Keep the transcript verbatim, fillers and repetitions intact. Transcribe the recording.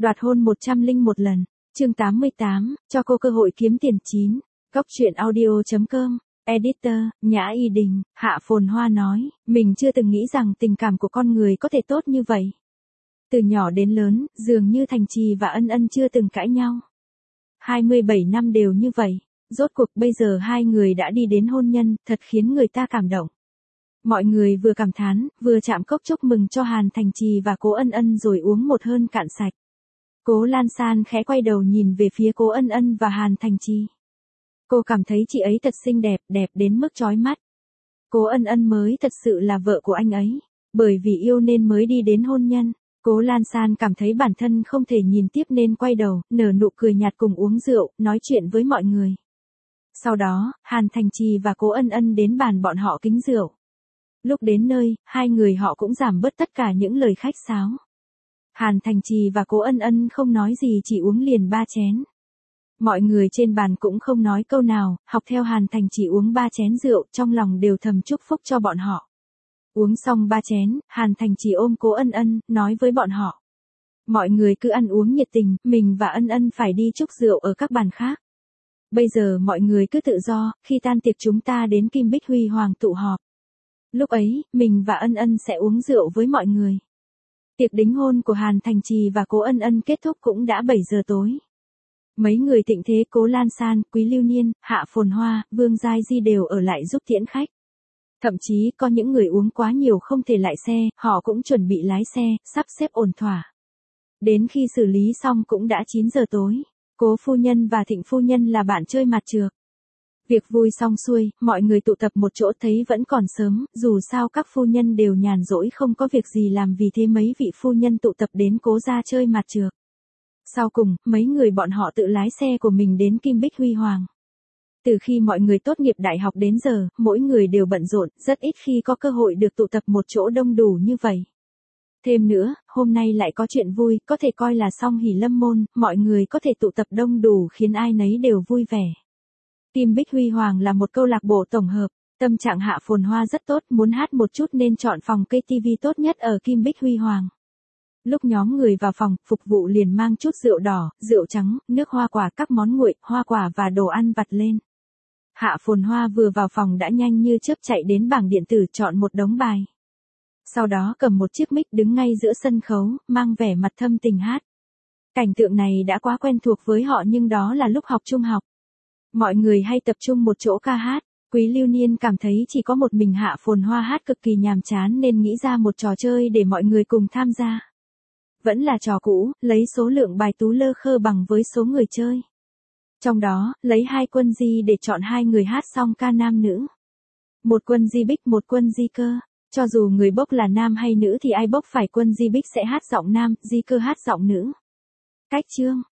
Đoạt hôn một trăm lẻ một lần. Chương tám mươi tám, cho cô cơ hội kiếm tiền chín. Góc truyện audio chấm com. Editor, Nhã Y Đình. Hạ Phồn Hoa nói, mình chưa từng nghĩ rằng tình cảm của con người có thể tốt như vậy. Từ nhỏ đến lớn, dường như Thành Trì và Ân Ân chưa từng cãi nhau. hai mươi bảy năm đều như vậy. Rốt cuộc bây giờ hai người đã đi đến hôn nhân, thật khiến người ta cảm động. Mọi người vừa cảm thán, vừa chạm cốc chúc mừng cho Hàn Thành Trì và Cố Ân Ân rồi uống một hơn cạn sạch. Cố Lan San khẽ quay đầu nhìn về phía Cố Ân Ân và Hàn Thành Trì. Cô cảm thấy chị ấy thật xinh đẹp, đẹp đến mức chói mắt. Cố Ân Ân mới thật sự là vợ của anh ấy, bởi vì yêu nên mới đi đến hôn nhân. Cố Lan San cảm thấy bản thân không thể nhìn tiếp nên quay đầu, nở nụ cười nhạt cùng uống rượu, nói chuyện với mọi người. Sau đó, Hàn Thành Trì và Cố Ân Ân đến bàn bọn họ kính rượu. Lúc đến nơi, hai người họ cũng giảm bớt tất cả những lời khách sáo. Hàn Thành Trì và Cố Ân Ân không nói gì, chỉ uống liền ba chén. Mọi người trên bàn cũng không nói câu nào, học theo Hàn Thành Trì uống ba chén rượu, trong lòng đều thầm chúc phúc cho bọn họ. Uống xong ba chén, Hàn Thành Trì ôm Cố Ân Ân, nói với bọn họ. Mọi người cứ ăn uống nhiệt tình, mình và Ân Ân phải đi chúc rượu ở các bàn khác. Bây giờ mọi người cứ tự do, khi tan tiệc chúng ta đến Kim Bích Huy Hoàng tụ họp. Lúc ấy, mình và Ân Ân sẽ uống rượu với mọi người. Tiệc đính hôn của Hàn Thành Trì và Cố Ân Ân kết thúc cũng đã bảy giờ tối. Mấy người thịnh thế Cố Lan San, Quý Lưu Niên, Hạ Phồn Hoa, Vương Giai Di đều ở lại giúp tiễn khách. Thậm chí có những người uống quá nhiều không thể lại xe, họ cũng chuẩn bị lái xe, sắp xếp ổn thỏa. Đến khi xử lý xong cũng đã chín giờ tối. Cố phu nhân và Thịnh phu nhân là bạn chơi mặt trược. Việc vui xong xuôi, mọi người tụ tập một chỗ thấy vẫn còn sớm, dù sao các phu nhân đều nhàn rỗi không có việc gì làm, vì thế mấy vị phu nhân tụ tập đến Cố gia chơi mặt trược. Sau cùng, mấy người bọn họ tự lái xe của mình đến Kim Bích Huy Hoàng. Từ khi mọi người tốt nghiệp đại học đến giờ, mỗi người đều bận rộn, rất ít khi có cơ hội được tụ tập một chỗ đông đủ như vậy. Thêm nữa, hôm nay lại có chuyện vui, có thể coi là song hỷ lâm môn, mọi người có thể tụ tập đông đủ khiến ai nấy đều vui vẻ. Kim Bích Huy Hoàng là một câu lạc bộ tổng hợp, tâm trạng Hạ Phồn Hoa rất tốt, muốn hát một chút nên chọn phòng ca tê vê tốt nhất ở Kim Bích Huy Hoàng. Lúc nhóm người vào phòng, phục vụ liền mang chút rượu đỏ, rượu trắng, nước hoa quả, các món nguội, hoa quả và đồ ăn vặt lên. Hạ Phồn Hoa vừa vào phòng đã nhanh như chớp chạy đến bảng điện tử chọn một đống bài. Sau đó cầm một chiếc mic đứng ngay giữa sân khấu, mang vẻ mặt thâm tình hát. Cảnh tượng này đã quá quen thuộc với họ, nhưng đó là lúc học trung học. Mọi người hay tập trung một chỗ ca hát. Quý Lưu Niên cảm thấy chỉ có một mình Hạ Phồn Hoa hát cực kỳ nhàm chán nên nghĩ ra một trò chơi để mọi người cùng tham gia. Vẫn là trò cũ, lấy số lượng bài tú lơ khơ bằng với số người chơi. Trong đó, lấy hai quân di để chọn hai người hát song ca nam nữ. Một quân di bích, một quân di cơ. Cho dù người bốc là nam hay nữ thì ai bốc phải quân di bích sẽ hát giọng nam, di cơ hát giọng nữ. Cách chương,